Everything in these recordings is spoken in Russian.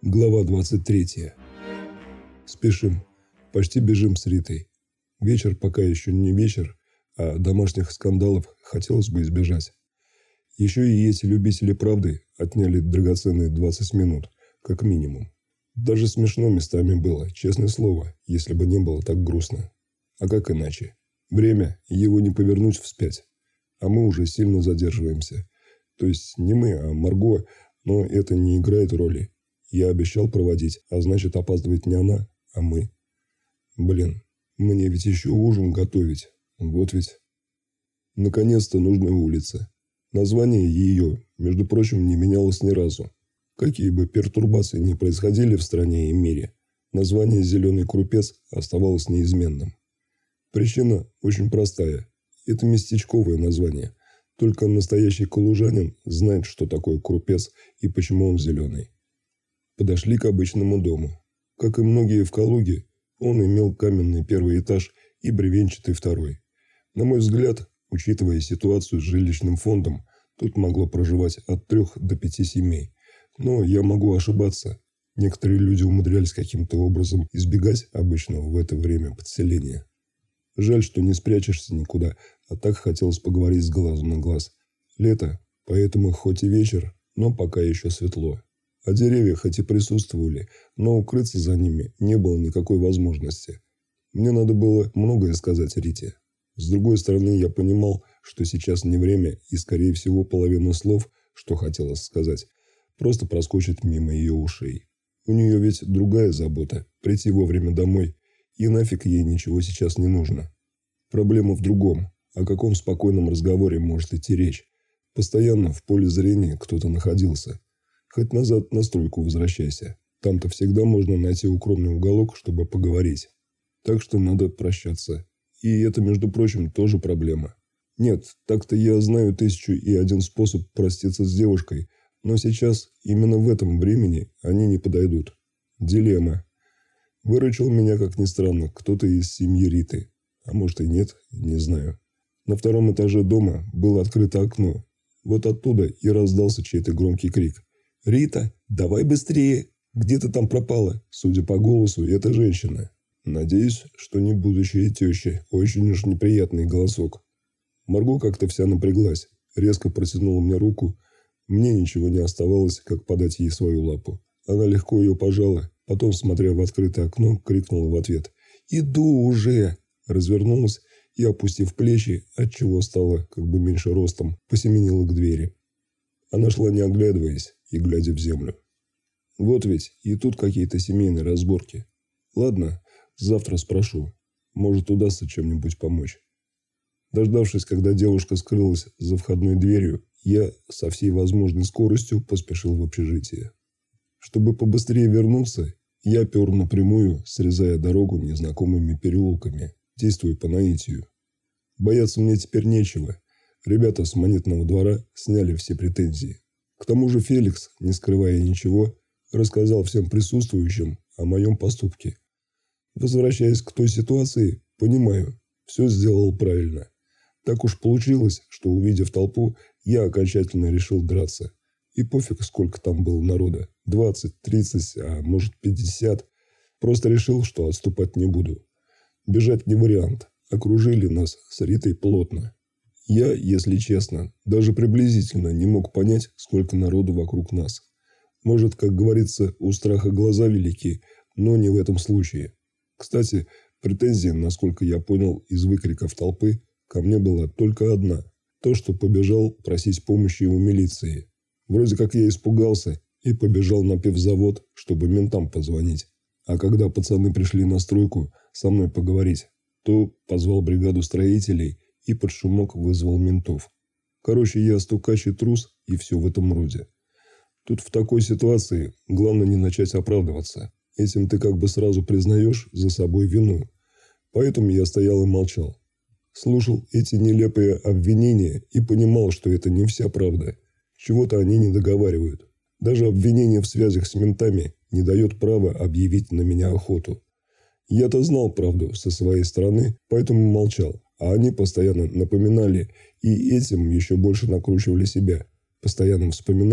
Глава 23. Спешим. Почти бежим с Ритой. Вечер пока еще не вечер, а домашних скандалов хотелось бы избежать. Еще и эти любители правды отняли драгоценные 20 минут, как минимум. Даже смешно местами было, честное слово, если бы не было так грустно. А как иначе? Время, его не повернуть вспять. А мы уже сильно задерживаемся. То есть не мы, а Марго, но это не играет роли. Я обещал проводить, а значит опаздывает не она, а мы. Блин, мне ведь еще ужин готовить. Вот ведь. Наконец-то нужная улица. Название ее, между прочим, не менялось ни разу. Какие бы пертурбации ни происходили в стране и мире, название «Зеленый крупец» оставалось неизменным. Причина очень простая. Это местечковое название. Только настоящий калужанин знает, что такое крупец и почему он зеленый. Подошли к обычному дому. Как и многие в Калуге, он имел каменный первый этаж и бревенчатый второй. На мой взгляд, учитывая ситуацию с жилищным фондом, тут могло проживать от 3 до 5 семей. Но я могу ошибаться. Некоторые люди умудрялись каким-то образом избегать обычного в это время подселения. Жаль, что не спрячешься никуда, а так хотелось поговорить с глазу на глаз. Лето, поэтому хоть и вечер, но пока еще светло. А деревья хоть и присутствовали, но укрыться за ними не было никакой возможности. Мне надо было многое сказать Рите. С другой стороны, я понимал, что сейчас не время, и, скорее всего, половина слов, что хотелось сказать, просто проскочит мимо ее ушей. У нее ведь другая забота – прийти вовремя домой, и нафиг ей ничего сейчас не нужно. Проблема в другом. О каком спокойном разговоре может идти речь? Постоянно в поле зрения кто-то находился. Хоть назад на стройку возвращайся. Там-то всегда можно найти укромный уголок, чтобы поговорить. Так что надо прощаться. И это, между прочим, тоже проблема. Нет, так-то я знаю 1001 способ проститься с девушкой, но сейчас, именно в этом времени, они не подойдут. Дилемма. Выручил меня, как ни странно, кто-то из семьи Риты. А может и нет, не знаю. На втором этаже дома было открыто окно. Вот оттуда и раздался чей-то громкий крик. «Рита, давай быстрее! Где ты там пропала?» Судя по голосу, это женщина. Надеюсь, что не будущая теща. Очень уж неприятный голосок. Марго как-то вся напряглась. Резко протянула мне руку. Мне ничего не оставалось, как подать ей свою лапу. Она легко ее пожала. Потом, смотря в открытое окно, крикнула в ответ. «Иду уже!» Развернулась и, опустив плечи, отчего стала как бы меньше ростом, посеменила к двери. Она шла не оглядываясь и глядя в землю. Вот ведь и тут какие-то семейные разборки. Ладно, завтра спрошу. Может, удастся чем-нибудь помочь. Дождавшись, когда девушка скрылась за входной дверью, я со всей возможной скоростью поспешил в общежитие. Чтобы побыстрее вернуться, я пер напрямую, срезая дорогу незнакомыми переулками, действуя по наитию. Бояться мне теперь нечего. Ребята с монетного двора сняли все претензии. К тому же Феликс, не скрывая ничего, рассказал всем присутствующим о моем поступке. Возвращаясь к той ситуации, понимаю, все сделал правильно. Так уж получилось, что, увидев толпу, я окончательно решил драться. И пофиг, сколько там было народа. 20, 30, а может 50. Просто решил, что отступать не буду. Бежать не вариант. Окружили нас с Ритой плотно. Я, если честно, даже приблизительно не мог понять, сколько народу вокруг нас. Может, как говорится, у страха глаза велики, но не в этом случае. Кстати, претензия, насколько я понял из выкриков толпы, ко мне была только одна. То, что побежал просить помощи у милиции. Вроде как я испугался и побежал на пивзавод, чтобы ментам позвонить. А когда пацаны пришли на стройку со мной поговорить, то позвал бригаду строителей и под шумок вызвал ментов. Короче, я стукач и трус, и все в этом роде. Тут в такой ситуации главное не начать оправдываться. Этим ты как бы сразу признаешь за собой вину. Поэтому я стоял и молчал. Слушал эти нелепые обвинения и понимал, что это не вся правда. Чего-то они не договаривают. Даже обвинение в связях с ментами не дает права объявить на меня охоту. Я-то знал правду со своей стороны, поэтому молчал. А они постоянно напоминали и этим еще больше накручивали себя, постоянно вспоминая,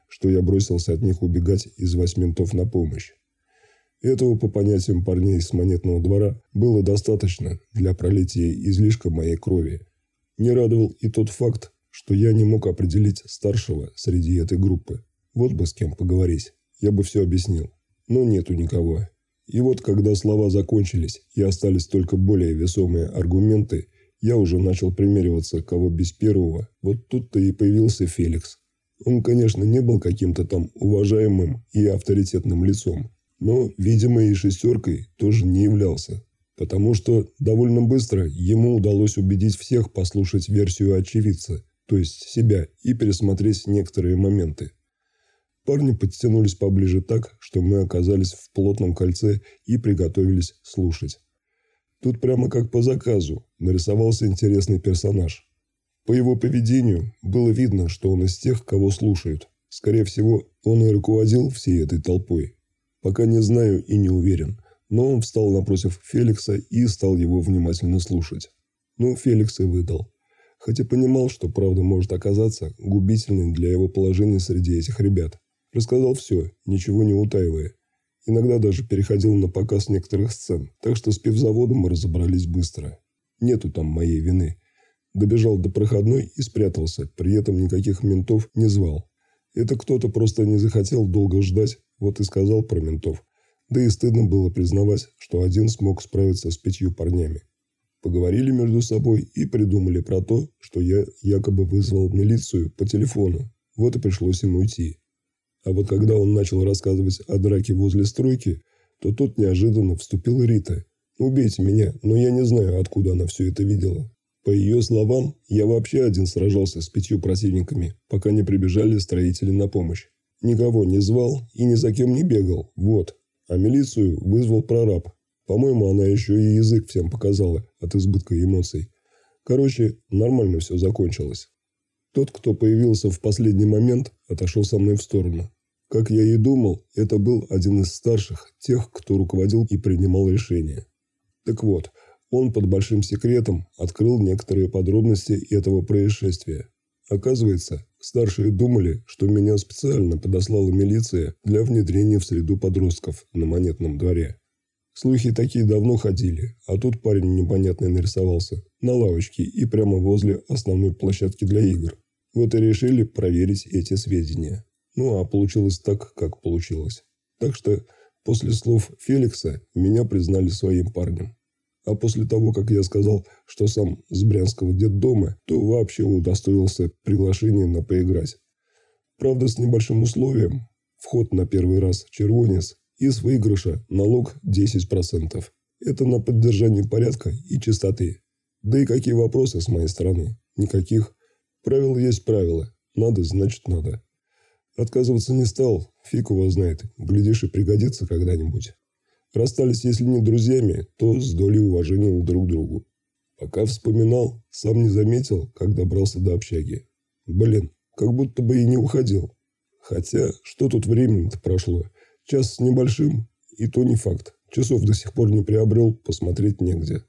что я бросился от них убегать и звать ментов на помощь. Этого, по понятиям парней с монетного двора, было достаточно для пролития излишка моей крови. Не радовал и тот факт, что я не мог определить старшего среди этой группы. Вот бы с кем поговорить, я бы все объяснил. Но нету никого. И вот, когда слова закончились и остались только более весомые аргументы, я уже начал примериваться, кого без первого. Вот тут-то и появился Феликс. Он, конечно, не был каким-то там уважаемым и авторитетным лицом, но, видимо, и шестеркой тоже не являлся. Потому что довольно быстро ему удалось убедить всех послушать версию очевидца, то есть себя, и пересмотреть некоторые моменты. Парни подтянулись поближе так, что мы оказались в плотном кольце и приготовились слушать. Тут прямо как по заказу нарисовался интересный персонаж. По его поведению было видно, что он из тех, кого слушают. Скорее всего, он и руководил всей этой толпой. Пока не знаю и не уверен, но он встал напротив Феликса и стал его внимательно слушать. Ну, Феликс и выдал. Хотя понимал, что правда может оказаться губительной для его положения среди этих ребят. Рассказал все, ничего не утаивая. Иногда даже переходил на показ некоторых сцен, так что с пивзаводом мы разобрались быстро. Нету там моей вины. Добежал до проходной и спрятался, при этом никаких ментов не звал. Это кто-то просто не захотел долго ждать, вот и сказал про ментов. Да и стыдно было признавать, что один смог справиться с 5 парнями. Поговорили между собой и придумали про то, что я якобы вызвал милицию по телефону. Вот и пришлось им уйти. А вот когда он начал рассказывать о драке возле стройки, то тут неожиданно вступила Рита. «Убейте меня, но я не знаю, откуда она все это видела». По ее словам, я вообще один сражался с 5 противниками, пока не прибежали строители на помощь. Никого не звал и ни за кем не бегал, вот. А милицию вызвал прораб. По-моему, она еще и язык всем показала от избытка эмоций. Короче, нормально все закончилось. Тот, кто появился в последний момент, отошел со мной в сторону. Как я и думал, это был один из старших, тех, кто руководил и принимал решения. Так вот, он под большим секретом открыл некоторые подробности этого происшествия. Оказывается, старшие думали, что меня специально подослала милиция для внедрения в среду подростков на монетном дворе. Слухи такие давно ходили, а тут парень непонятный нарисовался на лавочке и прямо возле основной площадки для игр. Вот и решили проверить эти сведения. Ну, а получилось так, как получилось. Так что после слов Феликса меня признали своим парнем. А после того, как я сказал, что сам с Брянского детдома, то вообще удостоился приглашения на поиграть. Правда, с небольшим условием. Вход на первый раз червонец и с выигрыша налог 10%. Это на поддержание порядка и чистоты. Да и какие вопросы с моей стороны? Никаких. Правило есть правило. Надо, значит надо. Отказываться не стал, фиг его знает, глядишь и пригодится когда-нибудь. Расстались, если не друзьями, то с долей уважения друг к другу. Пока вспоминал, сам не заметил, как добрался до общаги. Блин, как будто бы и не уходил. Хотя, что тут времени-то прошло? Час с небольшим, и то не факт. Часов до сих пор не приобрел, посмотреть негде.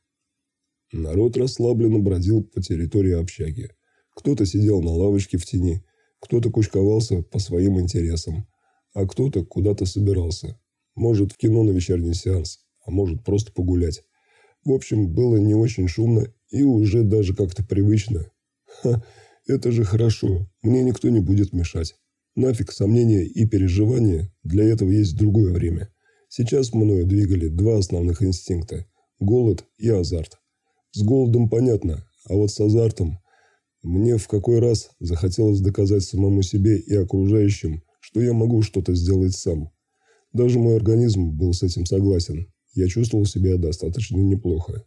Народ расслабленно бродил по территории общаги. Кто-то сидел на лавочке в тени, кто-то кучковался по своим интересам, а кто-то куда-то собирался. Может, в кино на вечерний сеанс, а может, просто погулять. В общем, было не очень шумно и уже даже как-то привычно. Ха, это же хорошо, мне никто не будет мешать. Нафиг сомнения и переживания, для этого есть другое время. Сейчас мною двигали 2 основных инстинкта – голод и азарт. С голодом понятно, а вот с азартом мне в какой раз захотелось доказать самому себе и окружающим, что я могу что-то сделать сам. Даже мой организм был с этим согласен. Я чувствовал себя достаточно неплохо.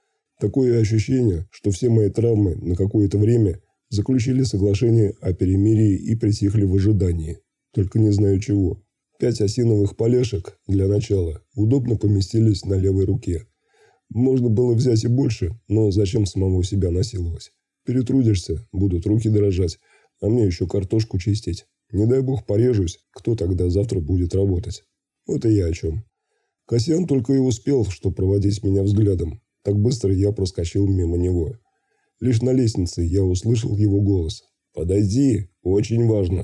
Такое ощущение, что все мои травмы на какое-то время заключили соглашение о перемирии и притихли в ожидании. Только не знаю чего. 5 осиновых полешек, для начала, удобно поместились на левой руке. Можно было взять и больше, но зачем самому себя насиловать? Перетрудишься, будут руки дрожать, а мне еще картошку чистить. Не дай бог порежусь, кто тогда завтра будет работать? Вот и я о чем. Касьян только и успел, что проводить меня взглядом. Так быстро я проскочил мимо него. Лишь на лестнице я услышал его голос. «Подойди, очень важно».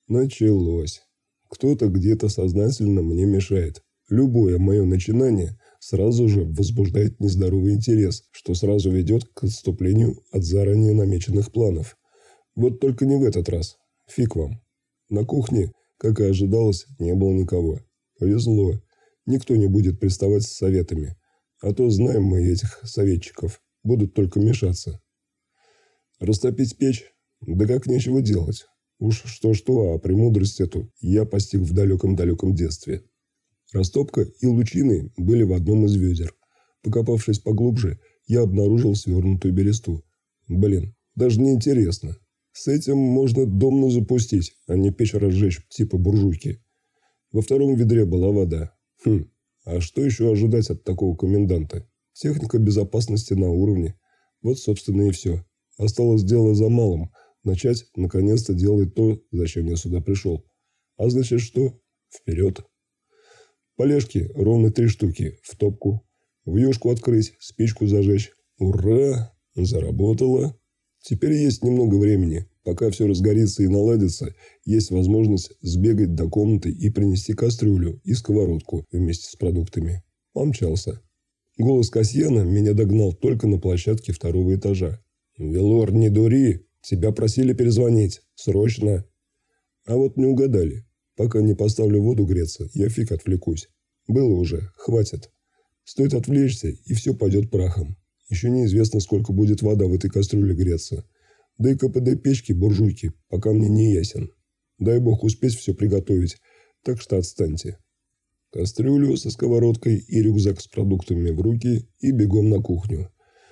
Началось. Кто-то где-то сознательно мне мешает. Любое мое начинание сразу же возбуждает нездоровый интерес, что сразу ведет к отступлению от заранее намеченных планов. Вот только не в этот раз. Фиг вам. На кухне, как и ожидалось, не было никого. Повезло. Никто не будет приставать с советами. А то знаем мы этих советчиков. Будут только мешаться. Растопить печь? Да как нечего делать. Уж что-что, а премудрость эту я постиг в далеком-далеком детстве. Растопка и лучины были в одном из ведер. Покопавшись поглубже, я обнаружил свернутую бересту. Блин, даже не интересно. С этим можно дом запустить, а не печь разжечь типа буржуйки. Во втором ведре была вода. А что еще ожидать от такого коменданта? Техника безопасности на уровне. Вот, собственно, и все. Осталось дело за малым. Начать, наконец-то, делать то, зачем я сюда пришел. А значит, что? Вперед. Полежки ровно 3 штуки. В топку. Вьюшку открыть, спичку зажечь. Ура! Заработало. Теперь есть немного времени. Пока все разгорится и наладится, есть возможность сбегать до комнаты и принести кастрюлю и сковородку вместе с продуктами. Помчался. Голос Касьяна меня догнал только на площадке 2-го этажа. «Велор, не дури! Тебя просили перезвонить. Срочно!» А вот не угадали. Пока не поставлю воду греться, я фиг отвлекусь. Было уже, хватит. Стоит отвлечься, и все пойдет прахом. Еще неизвестно, сколько будет вода в этой кастрюле греться. Да и КПД печки-буржуйки пока мне не ясен. Дай бог успеть все приготовить, так что отстаньте. Кастрюлю со сковородкой и рюкзак с продуктами в руки и бегом на кухню.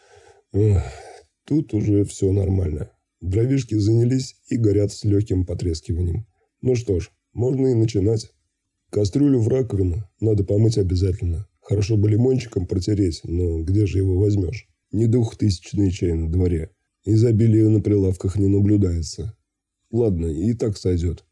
Тут уже все нормально. Дровишки занялись и горят с легким потрескиванием. Ну что ж, можно и начинать. Кастрюлю в раковину надо помыть обязательно. Хорошо бы лимончиком протереть, но где же его возьмешь? Не 2000-й чай на дворе. Изобилия на прилавках не наблюдается. Ладно, и так сойдет.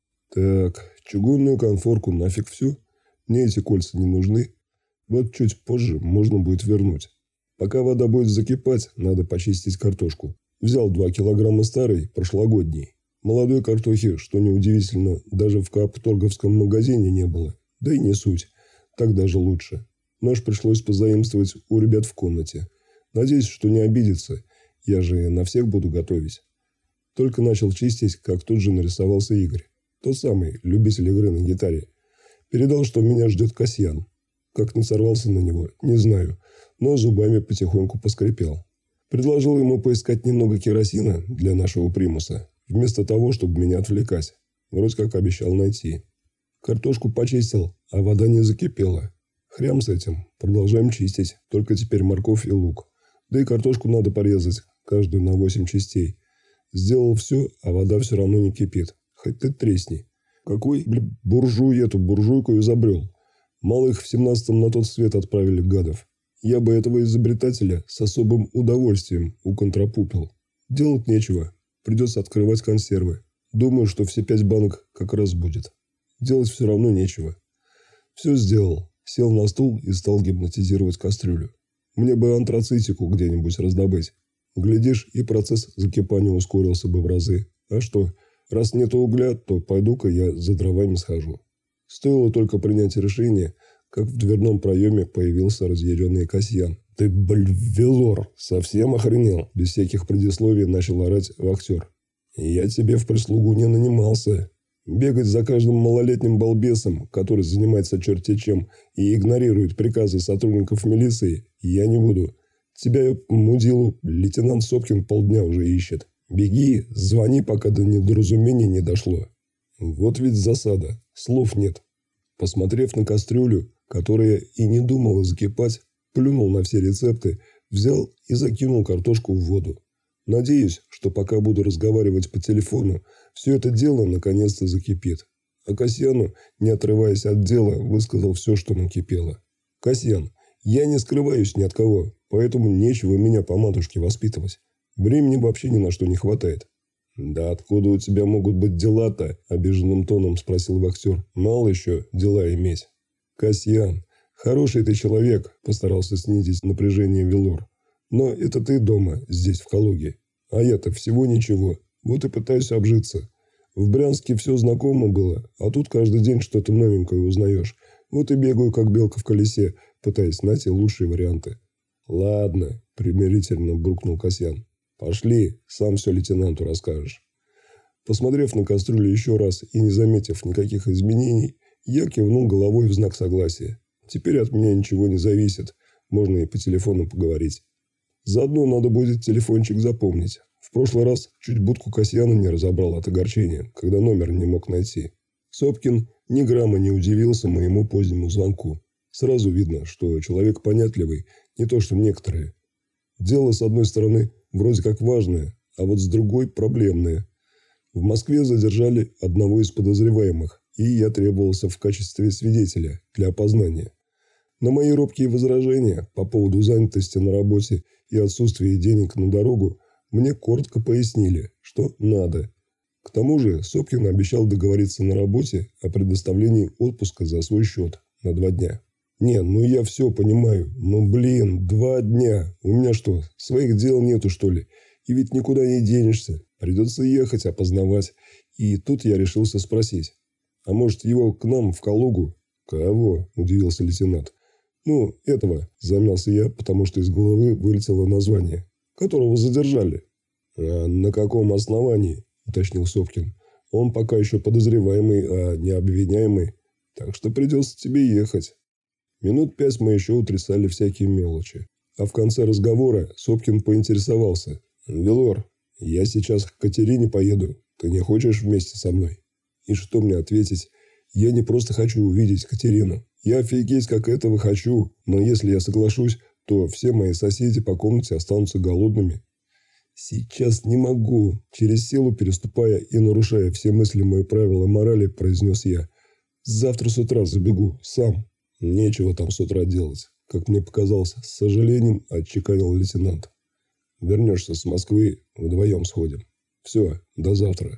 Так, чугунную конфорку нафиг всю. Мне эти кольца не нужны. Вот чуть позже можно будет вернуть. Пока вода будет закипать, надо почистить картошку. Взял 2 килограмма старой, прошлогодней. Молодой картохи, что неудивительно, даже в капторговском магазине не было. Да и не суть. Так даже лучше. Нож пришлось позаимствовать у ребят в комнате. Надеюсь, что не обидится. Я же на всех буду готовить. Только начал чистить, как тут же нарисовался Игорь. Тот самый, любитель игры на гитаре. Передал, что меня ждет Касьян. Как не сорвался на него, не знаю, но зубами потихоньку поскрипел. Предложил ему поискать немного керосина для нашего примуса, вместо того, чтобы меня отвлекать. Вроде как обещал найти. Картошку почистил, а вода не закипела. Хрям с этим. Продолжаем чистить, только теперь морковь и лук. Да и картошку надо порезать, каждую на 8 частей. Сделал все, а вода все равно не кипит. Хоть ты тресни. Какой, буржуй эту буржуйку изобрел? Малых в 17-м на тот свет отправили, гадов. Я бы этого изобретателя с особым удовольствием уконтрапупил. Делать нечего. Придется открывать консервы. Думаю, что все 5 банок как раз будет. Делать все равно нечего. Все сделал. Сел на стул и стал гипнотизировать кастрюлю. Мне бы антрацитику где-нибудь раздобыть. Глядишь, и процесс закипания ускорился бы в разы. А что, раз нет угля, то пойду-ка я за дровами схожу. Стоило только принять решение, как в дверном проеме появился разъяренный Касьян. «Ты, Велор, совсем охренел?» Без всяких предисловий начал орать вахтер. «Я тебе в прислугу не нанимался. Бегать за каждым малолетним балбесом, который занимается черти чем и игнорирует приказы сотрудников милиции, я не буду. Тебя, мудилу, лейтенант Сопкин полдня уже ищет. Беги, звони, пока до недоразумения не дошло». Вот ведь засада. Слов нет. Посмотрев на кастрюлю, которая и не думала закипать, плюнул на все рецепты, взял и закинул картошку в воду. Надеюсь, что пока буду разговаривать по телефону, все это дело наконец-то закипит. А Касьяну, не отрываясь от дела, высказал все, что накипело. «Касьян, я не скрываюсь ни от кого, поэтому нечего меня по матушке воспитывать. Времени вообще ни на что не хватает». «Да откуда у тебя могут быть дела-то?» – обиженным тоном спросил вахтер. «Мало еще дела иметь». «Касьян, хороший ты человек», – постарался снизить напряжение Велор. «Но это ты дома, здесь, в Калуге. А я-то всего ничего. Вот и пытаюсь обжиться. В Брянске все знакомо было, а тут каждый день что-то новенькое узнаешь. Вот и бегаю, как белка в колесе, пытаясь найти лучшие варианты. «Ладно», – примирительно буркнул Касьян. «Пошли, сам все лейтенанту расскажешь». Посмотрев на кастрюлю еще раз и не заметив никаких изменений, я кивнул головой в знак согласия. Теперь от меня ничего не зависит, можно и по телефону поговорить. Заодно надо будет телефончик запомнить. В прошлый раз чуть будку Касьяна не разобрал от огорчения, когда номер не мог найти. Сопкин ни грамма не удивился моему позднему звонку. Сразу видно, что человек понятливый, не то что некоторые. Дело, с одной стороны, вроде как важное, а вот с другой – проблемное. В Москве задержали одного из подозреваемых, и я требовался в качестве свидетеля для опознания. На мои робкие возражения по поводу занятости на работе и отсутствия денег на дорогу мне коротко пояснили, что надо. К тому же Сопкин обещал договориться на работе о предоставлении отпуска за свой счет на 2 дня. Не, ну я все понимаю, но 2 дня, у меня что, своих дел нету что ли? И ведь никуда не денешься, придется ехать, опознавать. И тут я решился спросить, а может его к нам в Калугу? Кого? Удивился лейтенант. Ну, этого, замялся я, потому что из головы вылетело название, которого задержали. А на каком основании? Уточнил Сопкин. Он пока еще подозреваемый, а не обвиняемый, так что придется тебе ехать. Минут 5 мы еще утрясали всякие мелочи. А в конце разговора Сопкин поинтересовался. «Велор, я сейчас к Катерине поеду. Ты не хочешь вместе со мной?» И что мне ответить? Я не просто хочу увидеть Катерину. Я офигеть как этого хочу, но если я соглашусь, то все мои соседи по комнате останутся голодными. «Сейчас не могу», – через силу переступая и нарушая все мыслимые правила морали, произнес я. «Завтра с утра забегу, сам». «Нечего там с утра делать», – как мне показалось, с сожалением отчеканил лейтенант. «Вернешься с Москвы, вдвоем сходим. Все, до завтра».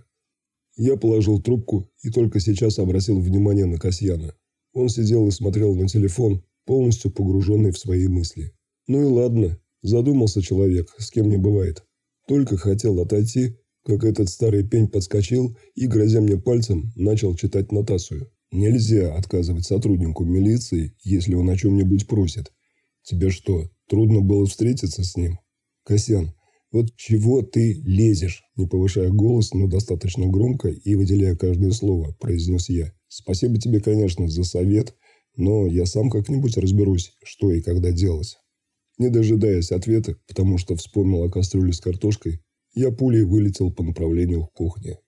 Я положил трубку и только сейчас обратил внимание на Касьяна. Он сидел и смотрел на телефон, полностью погруженный в свои мысли. Ну и ладно, задумался человек, с кем не бывает. Только хотел отойти, как этот старый пень подскочил и, грозя мне пальцем, начал читать нотацию. Нельзя отказывать сотруднику милиции, если он о чем-нибудь просит. Тебе что, трудно было встретиться с ним? Касьян, вот чего ты лезешь? Не повышая голос, но достаточно громко и выделяя каждое слово, произнес я. Спасибо тебе, конечно, за совет, но я сам как-нибудь разберусь, что и когда делать. Не дожидаясь ответа, потому что вспомнил о кастрюле с картошкой, я пулей вылетел по направлению к кухне.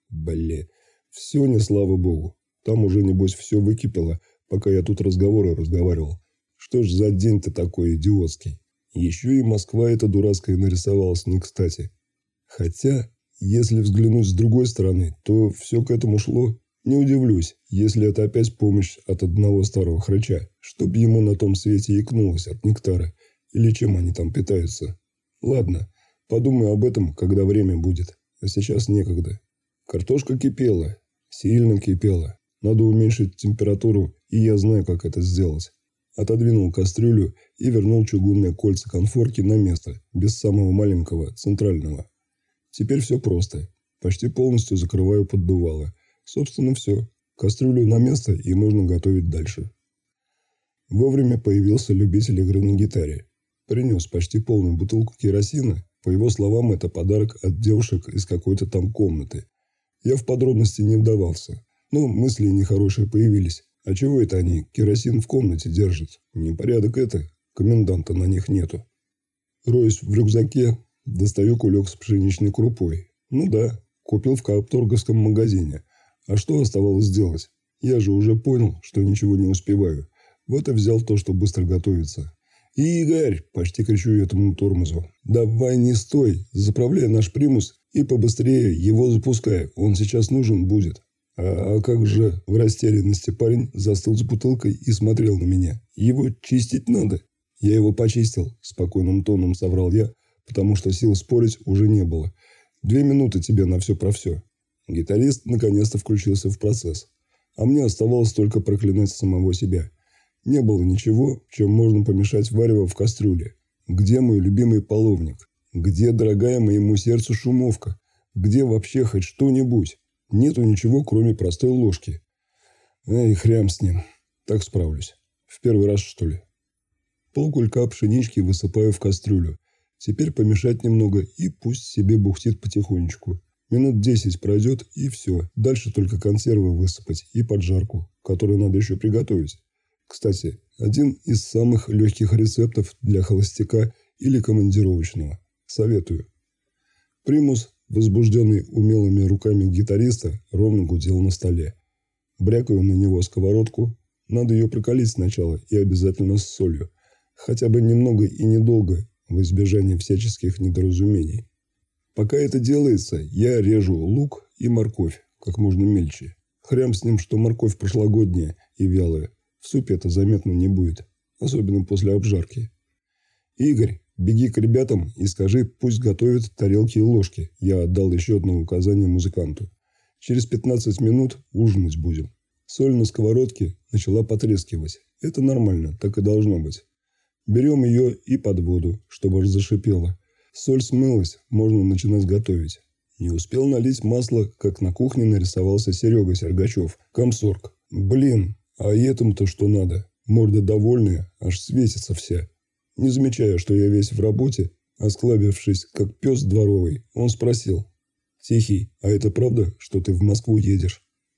Все не слава богу. Там уже, небось, все выкипело, пока я тут разговаривал. Что ж за день-то такой идиотский? Еще и Москва эта дурацкая нарисовалась не кстати. Хотя, если взглянуть с другой стороны, то все к этому шло. Не удивлюсь, если это опять помощь от одного старого хрыча, чтоб ему на том свете икнулось от нектара, или чем они там питаются. Ладно, подумаю об этом, когда время будет, а сейчас некогда. Картошка кипела, сильно кипела. Надо уменьшить температуру, и я знаю, как это сделать. Отодвинул кастрюлю и вернул чугунные кольца конфорки на место, без самого маленького, центрального. Теперь все просто. Почти полностью закрываю поддувало. Собственно, все. Кастрюлю на место, и можно готовить дальше. Вовремя появился любитель игры на гитаре. Принес почти полную бутылку керосина. По его словам, это подарок от девушек из какой-то там комнаты. Я в подробности не вдавался. Но мысли нехорошие появились. А чего это они керосин в комнате держат? Непорядок это. Коменданта на них нету. Роюсь в рюкзаке, достаю кулек с пшеничной крупой. Ну да, купил в капторговском магазине. А что оставалось делать? Я же уже понял, что ничего не успеваю. Вот и взял то, что быстро готовится. «Игорь!» – почти кричу этому тормозу. «Давай не стой! Заправляй наш примус и побыстрее его запускай. Он сейчас нужен будет». А как же, в растерянности парень застыл с бутылкой и смотрел на меня. Его чистить надо. Я его почистил, спокойным тоном соврал я, потому что сил спорить уже не было. 2 минуты тебе на все про все. Гитарист наконец-то включился в процесс. А мне оставалось только проклинать самого себя. Не было ничего, чем можно помешать варево в кастрюле. Где мой любимый половник? Где дорогая моему сердцу шумовка? Где вообще хоть что-нибудь? Нету ничего, кроме простой ложки. Эй, хрям с ним. Так справлюсь. В первый раз, что ли? Полкулька пшенички высыпаю в кастрюлю. Теперь помешать немного и пусть себе бухтит потихонечку. Минут 10 пройдет и все. Дальше только консервы высыпать и поджарку, которую надо еще приготовить. Кстати, один из самых легких рецептов для холостяка или командировочного. Советую. Примус, возбужденный умелыми руками гитариста, ровно гудел на столе. Брякаю на него сковородку. Надо ее прокалить сначала и обязательно с солью. Хотя бы немного и недолго, в избежание всяческих недоразумений. Пока это делается, я режу лук и морковь как можно мельче. Хрям с ним, что морковь прошлогодняя и вялая. В супе это заметно не будет, особенно после обжарки. Игорь, беги к ребятам и скажи, пусть готовят тарелки и ложки. Я отдал еще одно указание музыканту. Через 15 минут ужинать будем. Соль на сковородке начала потрескивать. Это нормально, так и должно быть. Берем ее и под воду, чтобы аж зашипело. Соль смылась, можно начинать готовить. Не успел налить масло, как на кухне нарисовался Серега Сергачев, комсорг. Блин, а этому-то что надо? Морда довольная, аж светится вся. Не замечая, что я весь в работе, осклабившись, как пес дворовый, он спросил. «Тихий, а это правда, что ты в Москву едешь?»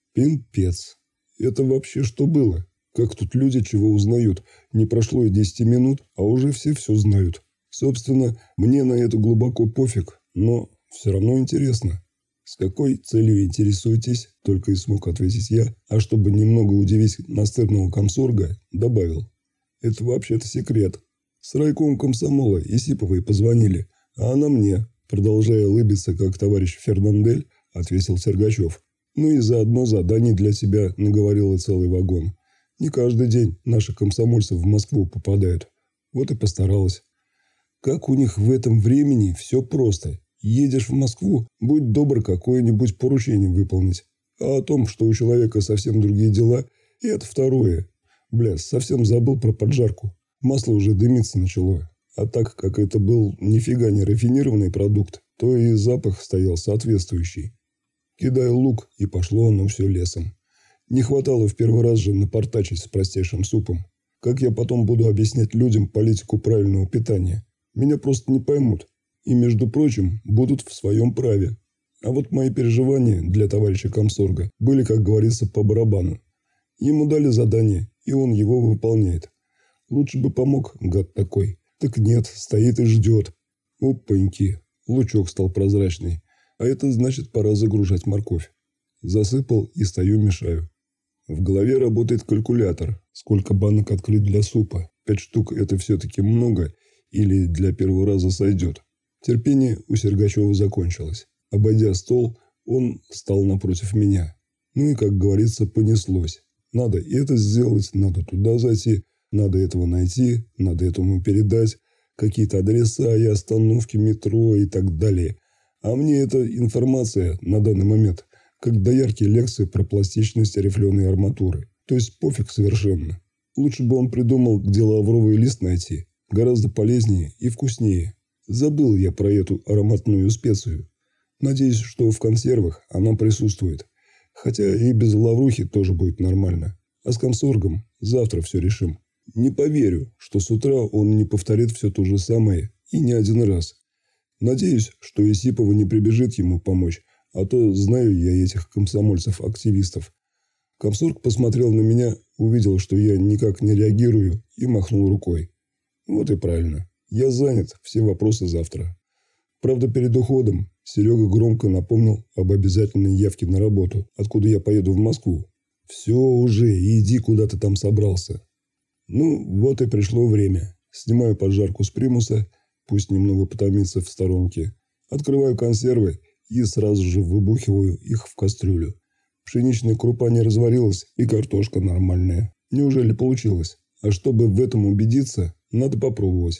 Пинпец. Это вообще что было? Как тут люди чего узнают? Не прошло и 10 минут, а уже все знают. Собственно, мне на это глубоко пофиг, но все равно интересно. С какой целью интересуетесь? Только и смог ответить я, а чтобы немного удивить настырного комсорга, добавил. Это вообще-то секрет. С райком комсомола Исиповой позвонили, а она мне, продолжая улыбиться, как товарищ Фернандель, ответил Сергачев. Ну и заодно заданий для тебя наговорила целый вагон. Не каждый день наши комсомольцы в Москву попадают. Вот и постаралась. Как у них в этом времени все просто. Едешь в Москву, будь добр какое-нибудь поручение выполнить. А о том, что у человека совсем другие дела, это второе. Бля, совсем забыл про поджарку. Масло уже дымиться начало. А так как это был нифига не рафинированный продукт, то и запах стоял соответствующий. Кидаю лук, и пошло оно все лесом. Не хватало в первый раз же напортачить с простейшим супом. Как я потом буду объяснять людям политику правильного питания? Меня просто не поймут. И, между прочим, будут в своем праве. А вот мои переживания для товарища комсорга были, как говорится, по барабану. Ему дали задание, и он его выполняет. Лучше бы помог, гад такой. Так нет, стоит и ждет. Опаньки, лучок стал прозрачный. А это значит, пора загружать морковь. Засыпал и стою мешаю. В голове работает калькулятор. Сколько банок открыть для супа? 5 штук это все-таки много или для первого раза сойдет? Терпение у Сергачева закончилось. Обойдя стол, он стал напротив меня. Ну и, как говорится, понеслось. Надо это сделать, надо туда зайти, надо этого найти, надо этому передать, какие-то адреса и остановки метро и так далее. А мне эта информация на данный момент как доярки лекции про пластичность рифленой арматуры. То есть пофиг совершенно. Лучше бы он придумал, где лавровый лист найти. Гораздо полезнее и вкуснее. Забыл я про эту ароматную специю. Надеюсь, что в консервах она присутствует. Хотя и без лаврухи тоже будет нормально. А с комсоргом завтра все решим. Не поверю, что с утра он не повторит все то же самое и не один раз. Надеюсь, что Исипова не прибежит ему помочь, а то знаю я этих комсомольцев-активистов. Комсорг посмотрел на меня, увидел, что я никак не реагирую, и махнул рукой. Вот и правильно. Я занят, все вопросы завтра. Правда, перед уходом Серега громко напомнил об обязательной явке на работу, откуда я поеду в Москву. Все уже, иди куда ты там собрался. Ну, вот и пришло время. Снимаю поджарку с примуса, пусть немного потомится в сторонке. Открываю консервы и сразу же выбухиваю их в кастрюлю. Пшеничная крупа не разварилась, и картошка нормальная. Неужели получилось? А чтобы в этом убедиться, надо попробовать.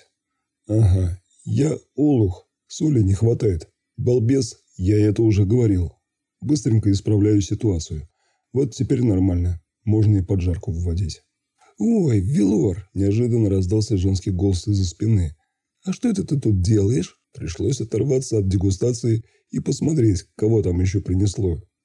Ага, я олух, соли не хватает. Балбес, я это уже говорил. Быстренько исправляю ситуацию. Вот теперь нормально, можно и поджарку вводить. «Ой, Вилор!» – неожиданно раздался женский голос из-за спины. «А что это ты тут делаешь?» Пришлось оторваться от дегустации и посмотреть, кого там еще принесло.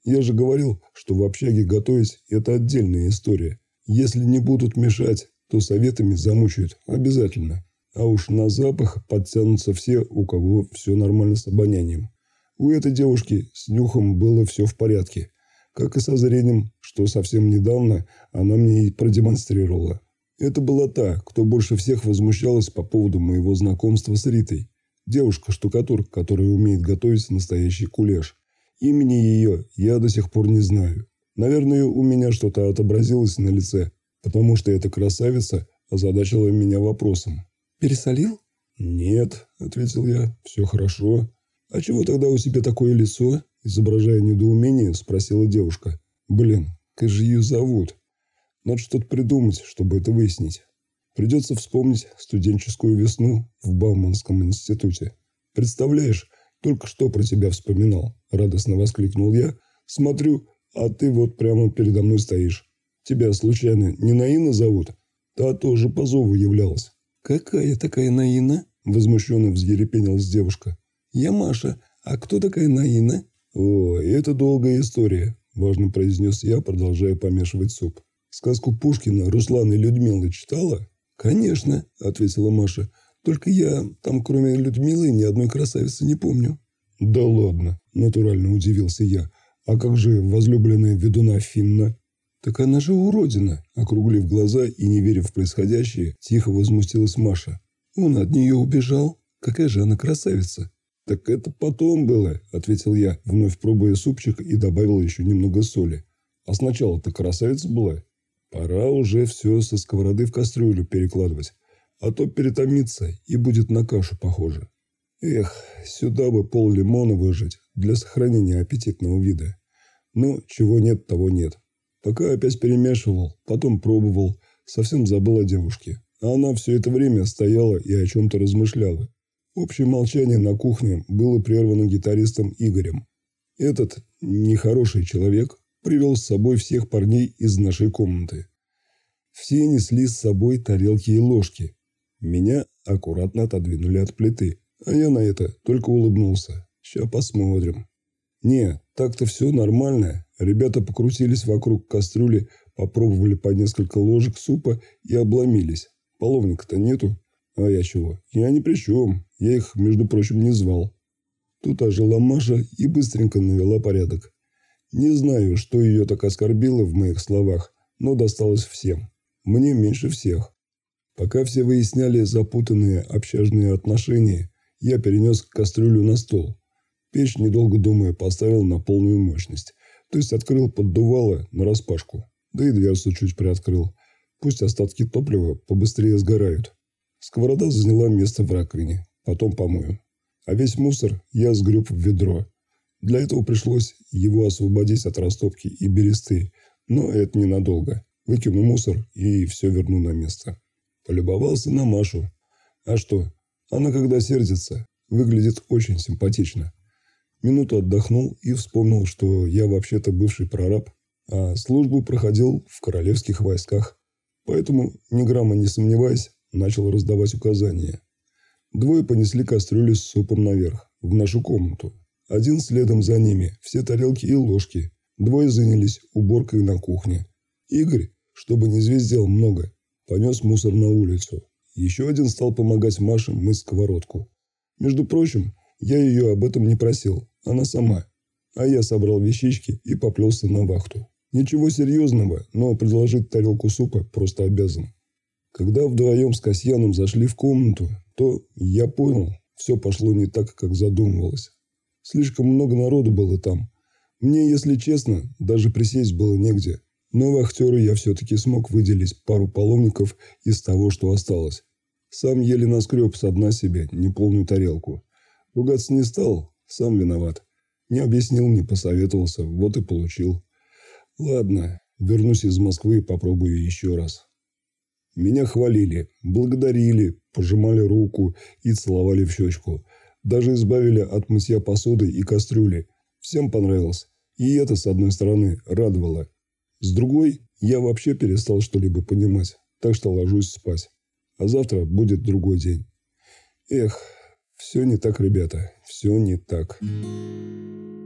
Я же говорил, что в общаге готовить – это отдельная история. Если не будут мешать, то советами замучают обязательно. А уж на запах подтянутся все, у кого все нормально с обонянием. У этой девушки с нюхом было все в порядке. Как и со зрением, что совсем недавно она мне и продемонстрировала. Это была та, кто больше всех возмущалась по поводу моего знакомства с Ритой. Девушка-штукатур, которая умеет готовить настоящий кулеш. Имени ее я до сих пор не знаю. Наверное, у меня что-то отобразилось на лице, потому что эта красавица озадачила меня вопросом. «Пересолил?» «Нет», – ответил я, – «все хорошо». «А чего тогда у тебя такое лицо?» – изображая недоумение, спросила девушка. «Блин, как же ее зовут? Надо что-то придумать, чтобы это выяснить. Придется вспомнить студенческую весну в Бауманском институте. Представляешь, только что про тебя вспоминал», – радостно воскликнул я. «Смотрю, а ты вот прямо передо мной стоишь. Тебя, случайно, не Наина зовут?» Та тоже по зову являлась. «Какая такая Наина?» – возмущенно взъерепенилась девушка. «Я Маша. А кто такая Наина?» «О, это долгая история», – важно произнес я, продолжая помешивать суп. «Сказку Пушкина «Руслан и Людмила» читала?» «Конечно», – ответила Маша. «Только я там, кроме Людмилы, ни одной красавицы не помню». «Да ладно», – натурально удивился я. «А как же возлюбленная ведуна Финна?» «Так она же уродина!» – округлив глаза и не веря в происходящее, тихо возмутилась Маша. «Он от нее убежал. Какая же она красавица!» «Так это потом было», – ответил я, вновь пробуя супчик и добавил еще немного соли. «А сначала-то красавица была. Пора уже все со сковороды в кастрюлю перекладывать, а то перетомится и будет на кашу похоже. Эх, сюда бы пол-лимона выжать для сохранения аппетитного вида. Но чего нет, того нет». Пока опять перемешивал, потом пробовал, совсем забыл о девушке. А она все это время стояла и о чем-то размышляла. Общее молчание на кухне было прервано гитаристом Игорем. Этот нехороший человек привел с собой всех парней из нашей комнаты. Все несли с собой тарелки и ложки. Меня аккуратно отодвинули от плиты, а я на это только улыбнулся. Ща посмотрим. Не, так-то все нормально. Ребята покрутились вокруг кастрюли, попробовали по несколько ложек супа и обломились. Половника-то нету. А я чего? Я ни при чем. Я их, между прочим, не звал. Тут ожила Маша и быстренько навела порядок. Не знаю, что ее так оскорбило в моих словах, но досталось всем. Мне меньше всех. Пока все выясняли запутанные общажные отношения, я перенес кастрюлю на стол. Печь, недолго думая, поставил на полную мощность. То есть открыл поддувало нараспашку. Да и дверцу чуть приоткрыл. Пусть остатки топлива побыстрее сгорают. Сковорода заняла место в раковине. Потом помою. А весь мусор я сгреб в ведро. Для этого пришлось его освободить от растопки и бересты. Но это ненадолго. Выкину мусор и все верну на место. Полюбовался на Машу. А что? Она, когда сердится, выглядит очень симпатично. Минуту отдохнул и вспомнил, что я вообще-то бывший прораб, а службу проходил в королевских войсках. Поэтому, ни грамма не сомневаясь, начал раздавать указания. Двое понесли кастрюли с супом наверх, в нашу комнату. Один следом за ними, все тарелки и ложки. Двое занялись уборкой на кухне. Игорь, чтобы не звездел много, понес мусор на улицу. Еще один стал помогать Маше мыть сковородку. Между прочим, я ее об этом не просил, она сама. А я собрал вещички и поплелся на вахту. Ничего серьезного, но предложить тарелку супа просто обязан. Когда вдвоем с Касьяном зашли в комнату, то я понял, все пошло не так, как задумывалось. Слишком много народу было там. Мне, если честно, даже присесть было негде. Но вахтеру я все-таки смог выделить пару половников из того, что осталось. Сам еле наскреб со дна себе неполную тарелку. Ругаться не стал, сам виноват. Не объяснил, не посоветовался, вот и получил. Ладно, вернусь из Москвы и попробую еще раз. Меня хвалили, благодарили, пожимали руку и целовали в щечку. Даже избавили от мытья посуды и кастрюли. Всем понравилось. И это, с одной стороны, радовало. С другой, я вообще перестал что-либо понимать, так что ложусь спать. А завтра будет другой день. Эх, все не так, ребята, все не так.